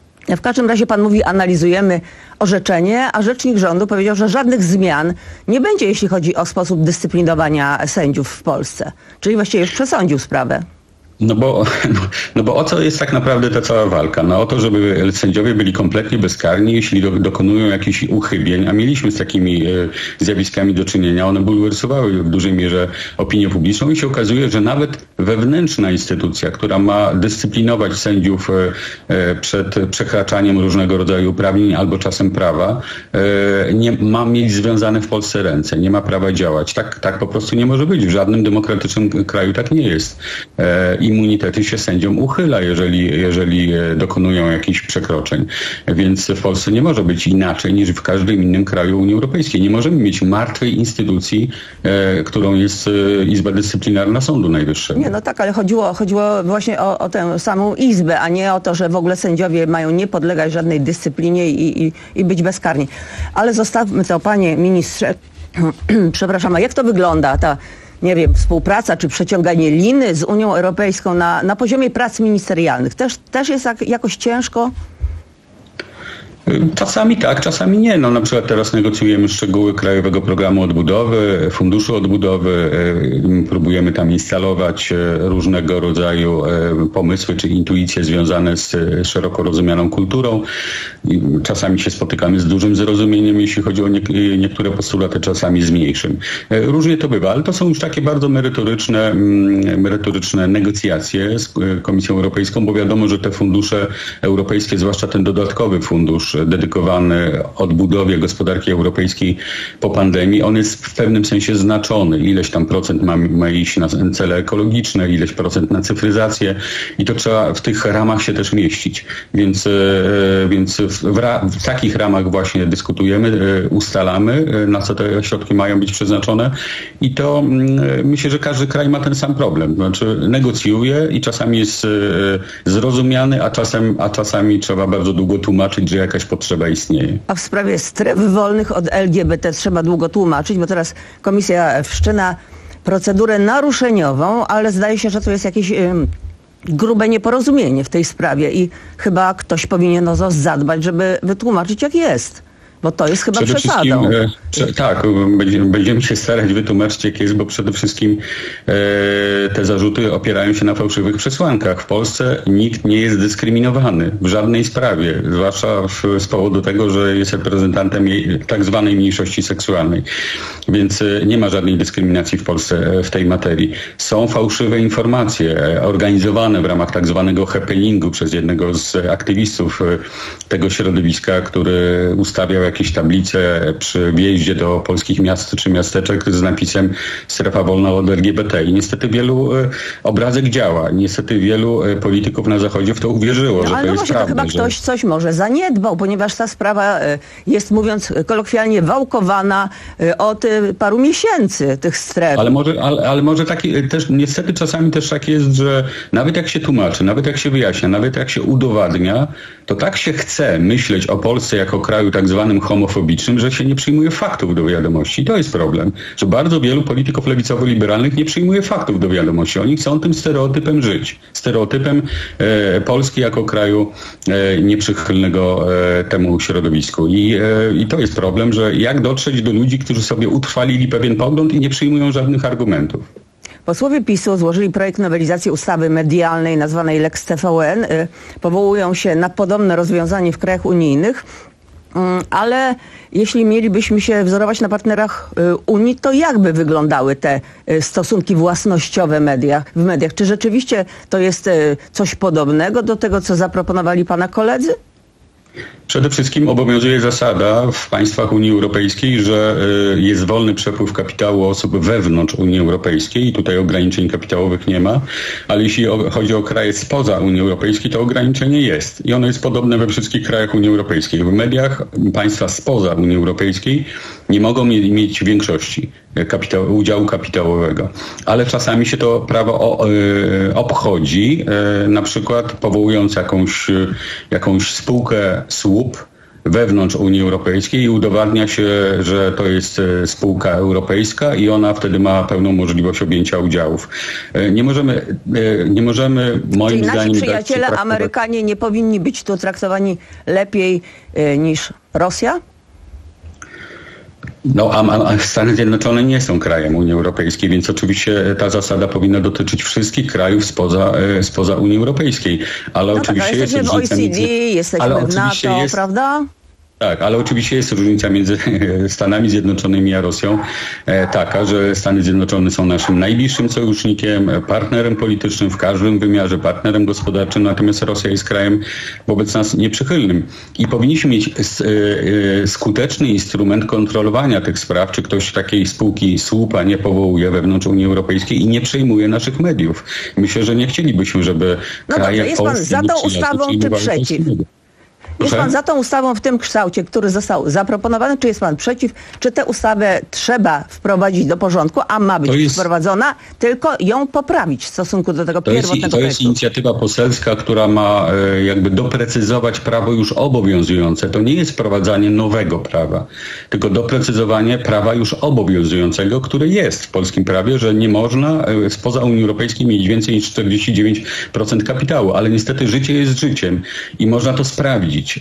W każdym razie pan mówi, analizujemy orzeczenie, a rzecznik rządu powiedział, że żadnych zmian nie będzie, jeśli chodzi o sposób dyscyplinowania sędziów w Polsce. Czyli właściwie już przesądził sprawę. No bo, no, no bo o co jest tak naprawdę ta cała walka? No o to, żeby sędziowie byli kompletnie bezkarni, jeśli do, dokonują jakichś uchybień, a mieliśmy z takimi e, zjawiskami do czynienia, one bulwersowały w dużej mierze opinię publiczną i się okazuje, że nawet wewnętrzna instytucja, która ma dyscyplinować sędziów e, e, przed przekraczaniem różnego rodzaju uprawnień albo czasem prawa, e, nie ma mieć związane w Polsce ręce, nie ma prawa działać. Tak, tak po prostu nie może być. W żadnym demokratycznym kraju tak nie jest. E, immunitety się sędziom uchyla, jeżeli, jeżeli dokonują jakichś przekroczeń. Więc w Polsce nie może być inaczej niż w każdym innym kraju Unii Europejskiej. Nie możemy mieć martwej instytucji, e, którą jest e, Izba Dyscyplinarna Sądu Najwyższego. Nie, no tak, ale chodziło, chodziło właśnie o, o tę samą Izbę, a nie o to, że w ogóle sędziowie mają nie podlegać żadnej dyscyplinie i, i, i być bezkarni. Ale zostawmy to, panie ministrze. Przepraszam, a jak to wygląda, ta nie wiem, współpraca czy przeciąganie liny z Unią Europejską na, na poziomie prac ministerialnych? Też, też jest jak, jakoś ciężko? Czasami tak, czasami nie. No, na przykład teraz negocjujemy szczegóły Krajowego Programu Odbudowy, Funduszu Odbudowy. Próbujemy tam instalować różnego rodzaju pomysły czy intuicje związane z szeroko rozumianą kulturą. Czasami się spotykamy z dużym zrozumieniem, jeśli chodzi o nie- niektóre postulaty, czasami z mniejszym. Różnie to bywa, ale to są już takie bardzo merytoryczne, merytoryczne negocjacje z Komisją Europejską, bo wiadomo, że te fundusze europejskie, zwłaszcza ten dodatkowy fundusz dedykowany odbudowie gospodarki europejskiej po pandemii, on jest w pewnym sensie znaczony. Ileś tam procent ma, ma iść na cele ekologiczne, ileś procent na cyfryzację i to trzeba w tych ramach się też mieścić. Więc, więc w, ra, w takich ramach właśnie dyskutujemy, ustalamy, na co te środki mają być przeznaczone i to myślę, że każdy kraj ma ten sam problem. Znaczy negocjuje i czasami jest zrozumiany, a, czasem, a czasami trzeba bardzo długo tłumaczyć, że jakaś potrzeba istnieje. A w sprawie stref wolnych od L G B T trzeba długo tłumaczyć, bo teraz komisja wszczyna procedurę naruszeniową, ale zdaje się, że to jest jakieś ym, grube nieporozumienie w tej sprawie i chyba ktoś powinien o to zadbać, żeby wytłumaczyć, jak jest. Bo to jest chyba przede przesadą. E, prze, tak, będziemy, będziemy się starać wytłumaczyć, jak jest, bo przede wszystkim e, te zarzuty opierają się na fałszywych przesłankach. W Polsce nikt nie jest dyskryminowany w żadnej sprawie, zwłaszcza w, z powodu tego, że jest reprezentantem jej, tak zwanej mniejszości seksualnej. Więc e, nie ma żadnej dyskryminacji w Polsce e, w tej materii. Są fałszywe informacje e, organizowane w ramach tak zwanego happeningu przez jednego z aktywistów e, tego środowiska, który ustawiał jakieś tablice przy wjeździe do polskich miast czy miasteczek z napisem strefa wolna od L G B T. I niestety wielu e, obrazek działa. Niestety wielu e, polityków na Zachodzie w to uwierzyło, no, że ale to no jest właśnie, prawda. To chyba że... ktoś coś może zaniedbał, ponieważ ta sprawa e, jest, mówiąc kolokwialnie, wałkowana e, od e, paru miesięcy tych stref. Ale może, ale, ale może taki, też niestety czasami też tak jest, że nawet jak się tłumaczy, nawet jak się wyjaśnia, nawet jak się udowadnia, to tak się chce myśleć o Polsce jako kraju tak zwanym homofobicznym, że się nie przyjmuje faktów do wiadomości. I to jest problem, że bardzo wielu polityków lewicowo-liberalnych nie przyjmuje faktów do wiadomości. Oni chcą tym stereotypem żyć. Stereotypem e, Polski jako kraju e, nieprzychylnego e, temu środowisku. I, e, I to jest problem, że jak dotrzeć do ludzi, którzy sobie utrwalili pewien pogląd i nie przyjmują żadnych argumentów. Posłowie PiSu złożyli projekt nowelizacji ustawy medialnej nazwanej Lex T V N. Powołują się na podobne rozwiązanie w krajach unijnych, ale jeśli mielibyśmy się wzorować na partnerach Unii, to jak by wyglądały te stosunki własnościowe media, w mediach? Czy rzeczywiście to jest coś podobnego do tego, co zaproponowali pana koledzy? Przede wszystkim obowiązuje zasada w państwach Unii Europejskiej, że jest wolny przepływ kapitału osób wewnątrz Unii Europejskiej i tutaj ograniczeń kapitałowych nie ma, ale jeśli chodzi o kraje spoza Unii Europejskiej, to ograniczenie jest i ono jest podobne we wszystkich krajach Unii Europejskiej. W mediach państwa spoza Unii Europejskiej nie mogą mieć większości kapitału, udziału kapitałowego, ale czasami się to prawo o, y, obchodzi, y, na przykład powołując jakąś, y, jakąś spółkę słup wewnątrz Unii Europejskiej i udowadnia się, że to jest y, spółka europejska i ona wtedy ma pełną możliwość objęcia udziałów. Y, nie możemy, y, nie możemy moim Czyli zdaniem... nasi przyjaciele, Amerykanie nie powinni być tu traktowani lepiej y, niż Rosja? No, a, a Stany Zjednoczone nie są krajem Unii Europejskiej, więc oczywiście ta zasada powinna dotyczyć wszystkich krajów spoza, spoza Unii Europejskiej. Ale no oczywiście tak, ale jest jesteśmy w O E C D, między... jesteśmy ale w NATO, jest... prawda? Tak, ale oczywiście jest różnica między Stanami Zjednoczonymi a Rosją e, taka, że Stany Zjednoczone są naszym najbliższym sojusznikiem, partnerem politycznym w każdym wymiarze, partnerem gospodarczym, natomiast Rosja jest krajem wobec nas nieprzychylnym. I powinniśmy mieć e, e, skuteczny instrument kontrolowania tych spraw, czy ktoś takiej spółki słupa nie powołuje wewnątrz Unii Europejskiej i nie przejmuje naszych mediów. Myślę, że nie chcielibyśmy, żeby no kraje dobrze, jest pan za tą ustawą czy przeciw? Jest pan za tą ustawą w tym kształcie, który został zaproponowany, czy jest pan przeciw? Czy tę ustawę trzeba wprowadzić do porządku, a ma być jest, wprowadzona, tylko ją poprawić w stosunku do tego to pierwotnego jest, To projektu? jest inicjatywa poselska, która ma e, jakby doprecyzować prawo już obowiązujące. To nie jest wprowadzanie nowego prawa, tylko doprecyzowanie prawa już obowiązującego, które jest w polskim prawie, że nie można e, spoza Unii Europejskiej mieć więcej niż czterdzieści dziewięć procent kapitału, ale niestety życie jest życiem i można to sprawdzić.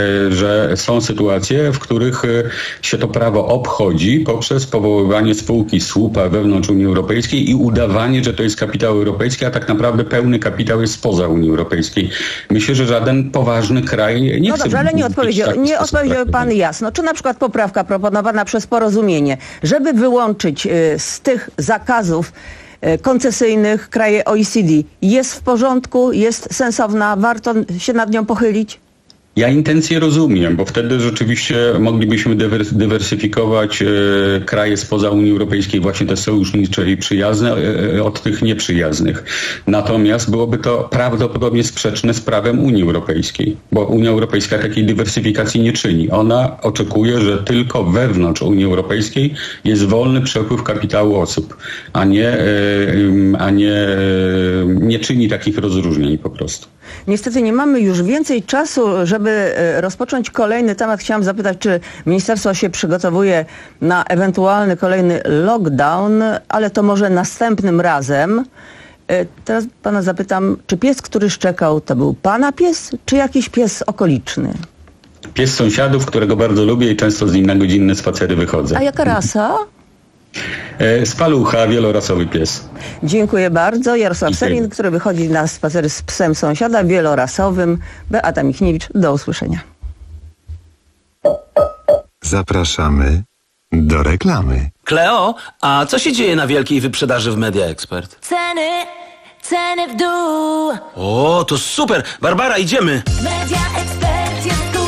Że są sytuacje, w których się to prawo obchodzi poprzez powoływanie spółki słupa wewnątrz Unii Europejskiej i udawanie, że to jest kapitał europejski, a tak naprawdę pełny kapitał jest spoza Unii Europejskiej. Myślę, że żaden poważny kraj nie no chce... dobrze, ale nie odpowiedział, nie odpowiedział pan jasno. Czy na przykład poprawka proponowana przez Porozumienie, żeby wyłączyć z tych zakazów koncesyjnych kraje O E C D, jest w porządku, jest sensowna, warto się nad nią pochylić? Ja intencje rozumiem, bo wtedy rzeczywiście moglibyśmy dywers- dywersyfikować e, kraje spoza Unii Europejskiej, właśnie te sojusznicze i przyjazne, e, od tych nieprzyjaznych. Natomiast byłoby to prawdopodobnie sprzeczne z prawem Unii Europejskiej, bo Unia Europejska takiej dywersyfikacji nie czyni. Ona oczekuje, że tylko wewnątrz Unii Europejskiej jest wolny przepływ kapitału osób, a nie, e, a nie, e, nie czyni takich rozróżnień po prostu. Niestety nie mamy już więcej czasu, żeby rozpocząć kolejny temat. Chciałam zapytać, czy ministerstwo się przygotowuje na ewentualny kolejny lockdown, ale to może następnym razem. E, Teraz pana zapytam, czy pies, który szczekał, to był pana pies, czy jakiś pies okoliczny? Pies sąsiadów, którego bardzo lubię i często z nim na godzinne spacery wychodzę. A jaka rasa? E, Spalucha, wielorasowy pies. Dziękuję bardzo. Jarosław Dziękuję. Selin, który wychodzi na spacery z psem sąsiada wielorasowym. Beata Michniewicz, do usłyszenia. Zapraszamy do reklamy. Kleo, a co się dzieje na wielkiej wyprzedaży w Media Expert? Ceny, ceny w dół. O, to super! Barbara, idziemy! Media Expert jest tu.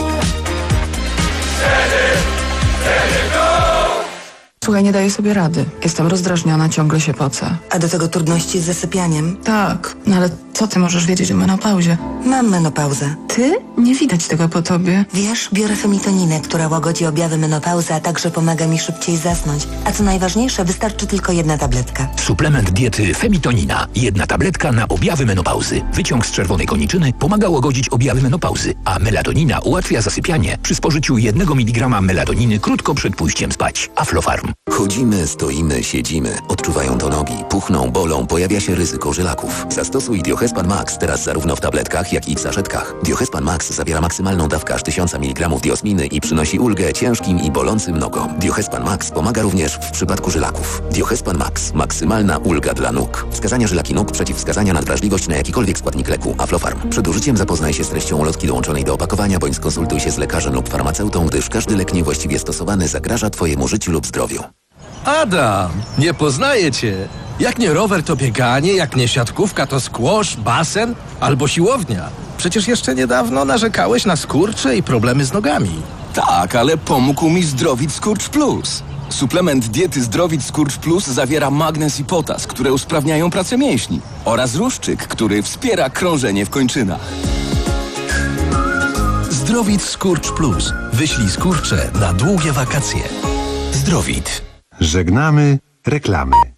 Słuchaj, nie daję sobie rady. Jestem rozdrażniona, ciągle się pocę. A do tego trudności z zasypianiem? Tak, no ale co ty możesz wiedzieć o menopauzie? Mam menopauzę. Ty? Nie widać tego po tobie. Wiesz, biorę femitoninę, która łagodzi objawy menopauzy, a także pomaga mi szybciej zasnąć. A co najważniejsze, wystarczy tylko jedna tabletka. Suplement diety Femitonina. Jedna tabletka na objawy menopauzy. Wyciąg z czerwonej koniczyny pomaga łagodzić objawy menopauzy, a melatonina ułatwia zasypianie przy spożyciu jednego miligrama melatoniny krótko przed pójściem spać. Aflofarm. Chodzimy, stoimy, siedzimy. Odczuwają to nogi, puchną, bolą, pojawia się ryzyko żylaków. Zastosuj Diohespan Max teraz zarówno w tabletkach, jak i w saszetkach. Diohespan Max zawiera maksymalną dawkę aż tysiąc miligramów diosminy i przynosi ulgę ciężkim i bolącym nogom. Diohespan Max pomaga również w przypadku żylaków. Diohespan Max. Maksymalna ulga dla nóg. Wskazania żylaki nóg, przeciwwskazania na wrażliwość na jakikolwiek składnik leku. Aflofarm. Przed użyciem zapoznaj się z treścią ulotki dołączonej do opakowania, bądź skonsultuj się z lekarzem lub farmaceutą, gdyż każdy lek niewłaściwie stosowany zagraża twojemu życiu lub zdrowiu. Adam, nie poznaję cię. Jak nie rower, to bieganie, jak nie siatkówka, to squash, basen albo siłownia. Przecież jeszcze niedawno narzekałeś na skurcze i problemy z nogami. Tak, ale pomógł mi Zdrowit Skurcz Plus. Suplement diety Zdrowit Skurcz Plus zawiera magnez i potas, które usprawniają pracę mięśni, oraz ruszczyk, który wspiera krążenie w kończynach. Zdrowit Skurcz Plus. Wyślij skurcze na długie wakacje. Zdrowit. Żegnamy reklamy.